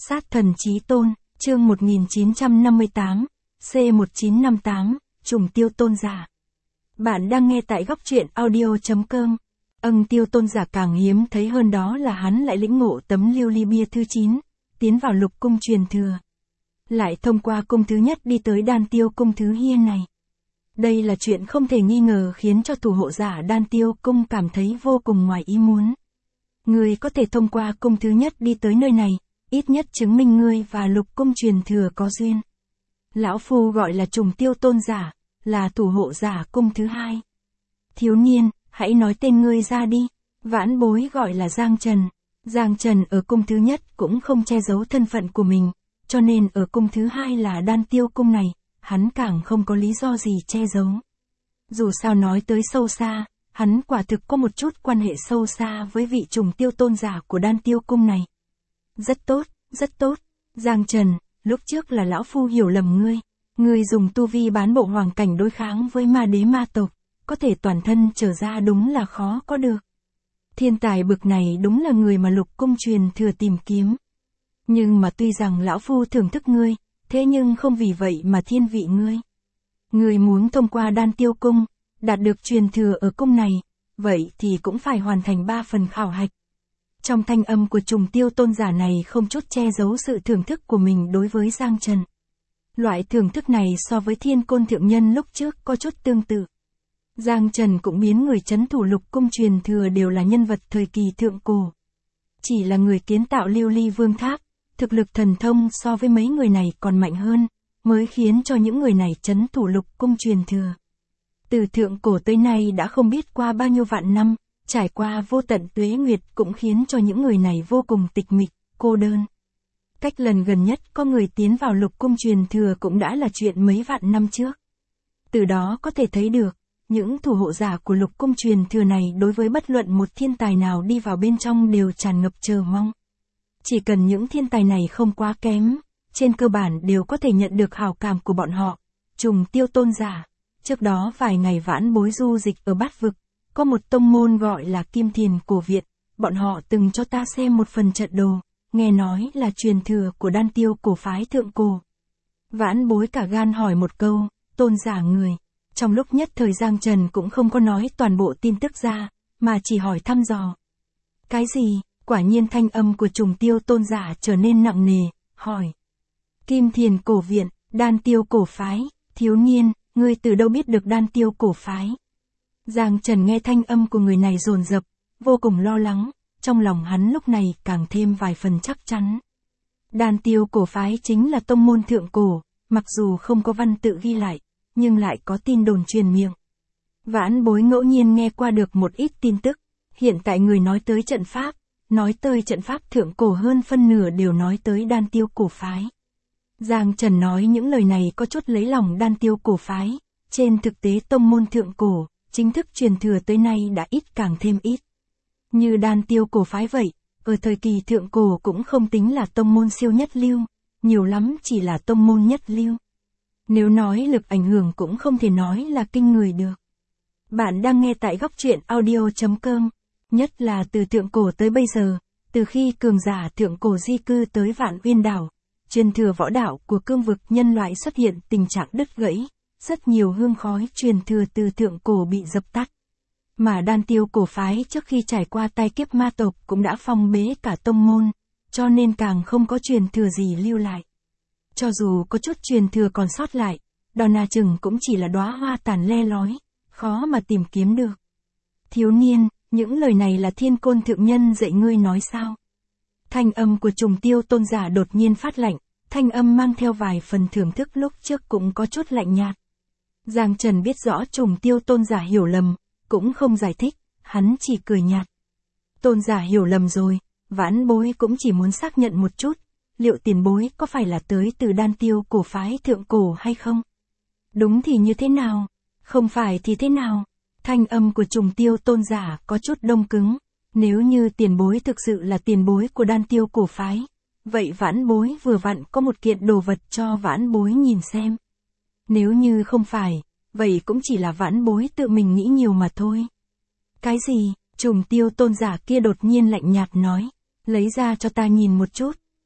Sát thần chí tôn, chương 1958, C1958, trùng tiêu tôn giả. Bạn đang nghe tại góc truyện audio.com. Tiêu tôn giả càng hiếm thấy hơn đó là hắn lại lĩnh ngộ tấm lưu ly bia thứ 9, tiến vào lục cung truyền thừa. Lại thông qua cung thứ nhất đi tới đan tiêu cung thứ hiên này. Đây là chuyện không thể nghi ngờ khiến cho thủ hộ giả đan tiêu cung cảm thấy vô cùng ngoài ý muốn. Người có thể thông qua cung thứ nhất đi tới nơi này, ít nhất chứng minh ngươi và lục cung truyền thừa có duyên. Lão Phu gọi là trùng tiêu tôn giả, là thủ hộ giả cung thứ hai. Thiếu niên, hãy nói tên ngươi ra đi. Vãn bối gọi là Giang Trần. Giang Trần ở cung thứ nhất cũng không che giấu thân phận của mình, cho nên ở cung thứ hai là đan tiêu cung này, hắn càng không có lý do gì che giấu. Dù sao nói tới sâu xa, hắn quả thực có một chút quan hệ sâu xa với vị trùng tiêu tôn giả của đan tiêu cung này. Rất tốt, rất tốt. Giang Trần, lúc trước là lão Phu hiểu lầm ngươi. Ngươi dùng tu vi bán bộ hoàng cảnh đối kháng với ma đế ma tộc, có thể toàn thân trở ra đúng là khó có được. Thiên tài bực này đúng là người mà lục cung truyền thừa tìm kiếm. Nhưng mà tuy rằng lão Phu thưởng thức ngươi, thế nhưng không vì vậy mà thiên vị ngươi. Ngươi muốn thông qua đan tiêu cung, đạt được truyền thừa ở cung này, vậy thì cũng phải hoàn thành 3 phần khảo hạch. Trong thanh âm của trùng tiêu tôn giả này không chút che giấu sự thưởng thức của mình đối với Giang Trần. Loại thưởng thức này so với Thiên Côn Thượng Nhân lúc trước có chút tương tự. Giang Trần cũng biến người trấn thủ lục cung truyền thừa đều là nhân vật thời kỳ thượng cổ. Chỉ là người kiến tạo lưu ly vương tháp, thực lực thần thông so với mấy người này còn mạnh hơn, mới khiến cho những người này trấn thủ lục cung truyền thừa. Từ thượng cổ tới nay đã không biết qua bao nhiêu vạn năm, trải qua vô tận tuế nguyệt cũng khiến cho những người này vô cùng tịch mịch, cô đơn. Cách lần gần nhất có người tiến vào lục cung truyền thừa cũng đã là chuyện mấy vạn năm trước. Từ đó có thể thấy được, những thủ hộ giả của lục cung truyền thừa này đối với bất luận một thiên tài nào đi vào bên trong đều tràn ngập chờ mong. Chỉ cần những thiên tài này không quá kém, trên cơ bản đều có thể nhận được hào cảm của bọn họ. Trùng tiêu tôn giả, trước đó vài ngày vãn bối du dịch ở Bát Vực, có một tông môn gọi là Kim Thiền Cổ Việt, bọn họ từng cho ta xem một phần trận đồ, nghe nói là truyền thừa của đan tiêu cổ phái thượng cổ. Vãn bối cả gan hỏi một câu, tôn giả người. Trong lúc nhất thời Giang Trần cũng không có nói toàn bộ tin tức ra, mà chỉ hỏi thăm dò. Cái gì? Quả nhiên thanh âm của trùng tiêu tôn giả trở nên nặng nề, hỏi. Kim Thiền Cổ Viện, đan tiêu cổ phái, thiếu niên, ngươi từ đâu biết được đan tiêu cổ phái? Giang Trần nghe thanh âm của người này dồn dập, vô cùng lo lắng, trong lòng hắn lúc này càng thêm vài phần chắc chắn. Đan tiêu cổ phái chính là tông môn thượng cổ, mặc dù không có văn tự ghi lại, nhưng lại có tin đồn truyền miệng. Vãn bối ngẫu nhiên nghe qua được một ít tin tức, hiện tại người nói tới trận pháp, nói tới trận pháp thượng cổ hơn phân nửa đều nói tới đan tiêu cổ phái. Giang Trần nói những lời này có chút lấy lòng đan tiêu cổ phái, trên thực tế tông môn thượng cổ, chính thức truyền thừa tới nay đã ít càng thêm ít. Như đan tiêu cổ phái vậy, ở thời kỳ thượng cổ cũng không tính là tông môn siêu nhất lưu, nhiều lắm chỉ là tông môn nhất lưu. Nếu nói lực ảnh hưởng cũng không thể nói là kinh người được. Bạn đang nghe tại góc truyện audio.com, nhất là từ thượng cổ tới bây giờ, từ khi cường giả thượng cổ di cư tới Vạn Uyên đảo, truyền thừa võ đạo của cương vực nhân loại xuất hiện tình trạng đứt gãy, rất nhiều hương khói truyền thừa từ thượng cổ bị dập tắt. Mà đan tiêu cổ phái trước khi trải qua tai kiếp ma tộc cũng đã phong bế cả tông môn, cho nên càng không có truyền thừa gì lưu lại. Cho dù có chút truyền thừa còn sót lại, đo na chừng cũng chỉ là đóa hoa tàn le lói, khó mà tìm kiếm được. Thiếu niên, những lời này là Thiên Côn Thượng Nhân dạy ngươi nói sao? Thanh âm của trùng tiêu tôn giả đột nhiên phát lạnh, thanh âm mang theo vài phần thưởng thức lúc trước cũng có chút lạnh nhạt. Giang Trần biết rõ trùng tiêu tôn giả hiểu lầm, cũng không giải thích, hắn chỉ cười nhạt. Tôn giả hiểu lầm rồi, vãn bối cũng chỉ muốn xác nhận một chút, liệu tiền bối có phải là tới từ đan tiêu cổ phái thượng cổ hay không? Đúng thì như thế nào? Không phải thì thế nào? Thanh âm của trùng tiêu tôn giả có chút đông cứng. Nếu như tiền bối thực sự là tiền bối của đan tiêu cổ phái, vậy vãn bối vừa vặn có một kiện đồ vật cho vãn bối nhìn xem. Nếu như không phải, vậy cũng chỉ là vãn bối tự mình nghĩ nhiều mà thôi. Cái gì? Trùng tiêu tôn giả kia đột nhiên lạnh nhạt nói. Lấy ra cho ta nhìn một chút.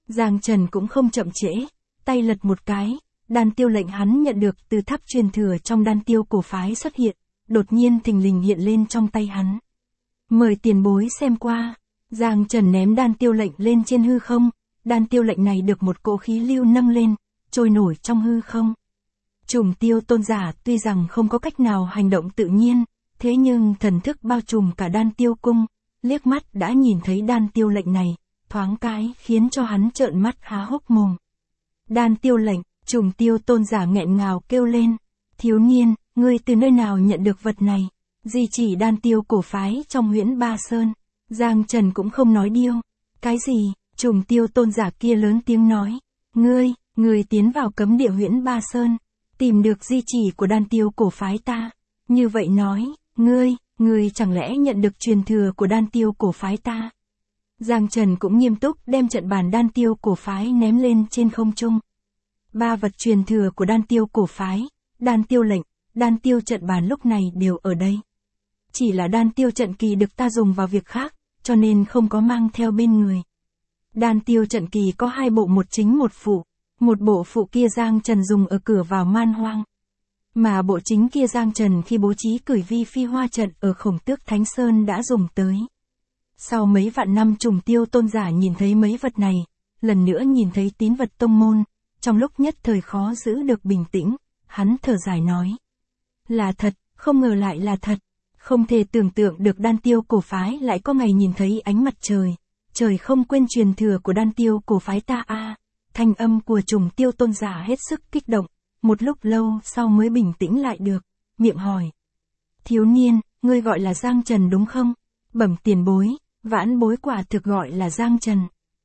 Giang Trần cũng không chậm trễ, tay lật một cái, đan tiêu lệnh hắn nhận được từ tháp truyền thừa trong đan tiêu cổ phái xuất hiện, đột nhiên thình lình hiện lên trong tay hắn. Mời tiền bối xem qua. Giang Trần ném đan tiêu lệnh lên trên hư không, đan tiêu lệnh này được một cỗ khí lưu nâng lên, trôi nổi trong hư không. Trùng Tiêu Tôn giả tuy rằng không có cách nào hành động tự nhiên, thế nhưng thần thức bao trùm cả đan tiêu cung, liếc mắt đã nhìn thấy đan tiêu lệnh này, thoáng cái khiến cho hắn trợn mắt há hốc mồm. Đan tiêu lệnh, Trùng Tiêu Tôn giả nghẹn ngào kêu lên, thiếu niên, ngươi từ nơi nào nhận được vật này? Di chỉ đan tiêu cổ phái trong Huyễn Ba Sơn. Giang Trần cũng không nói điêu. Cái gì? Trùng Tiêu Tôn giả kia lớn tiếng nói. Ngươi tiến vào cấm địa Huyễn Ba Sơn, tìm được di chỉ của đan tiêu cổ phái ta. Như vậy nói, ngươi chẳng lẽ nhận được truyền thừa của đan tiêu cổ phái ta? Giang Trần cũng nghiêm túc đem trận bàn đan tiêu cổ phái ném lên trên không trung. 3 vật truyền thừa của đan tiêu cổ phái, đan tiêu lệnh, đan tiêu trận bàn lúc này đều ở đây. Chỉ là đan tiêu trận kỳ được ta dùng vào việc khác, cho nên không có mang theo bên người. Đan tiêu trận kỳ có 2 bộ, một chính một phụ. Một bộ phụ kia Giang Trần dùng ở cửa vào Man Hoang. Mà bộ chính kia Giang Trần khi bố trí cửi vi phi hoa trận ở Khổng Tước Thánh Sơn đã dùng tới. Sau mấy vạn năm Trùng Tiêu Tôn giả nhìn thấy mấy vật này, lần nữa nhìn thấy tín vật tông môn, trong lúc nhất thời khó giữ được bình tĩnh, hắn thở dài nói. Là thật, không ngờ lại là thật. Không thể tưởng tượng được đan tiêu cổ phái lại có ngày nhìn thấy ánh mặt trời. Trời không quên truyền thừa của đan tiêu cổ phái ta a. Thanh âm của Trùng Tiêu Tôn giả hết sức kích động, một lúc lâu sau mới bình tĩnh lại được, miệng hỏi. Thiếu niên, ngươi gọi là Giang Trần đúng không? Bẩm tiền bối, vãn bối quả thực gọi là Giang Trần.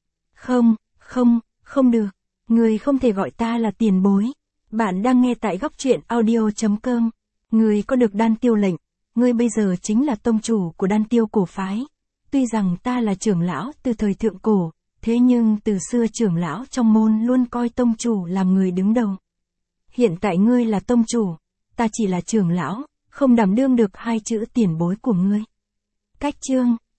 Không được, ngươi không thể gọi ta là tiền bối. Bạn đang nghe tại góc truyện audio.com. Ngươi có được đan tiêu lệnh, ngươi bây giờ chính là tông chủ của đan tiêu cổ phái. Tuy rằng ta là trưởng lão từ thời thượng cổ, thế nhưng từ xưa trưởng lão trong môn luôn coi tông chủ làm người đứng đầu. Hiện tại ngươi là tông chủ, ta chỉ là trưởng lão, không đảm đương được 2 chữ tiền bối của ngươi. Cách chương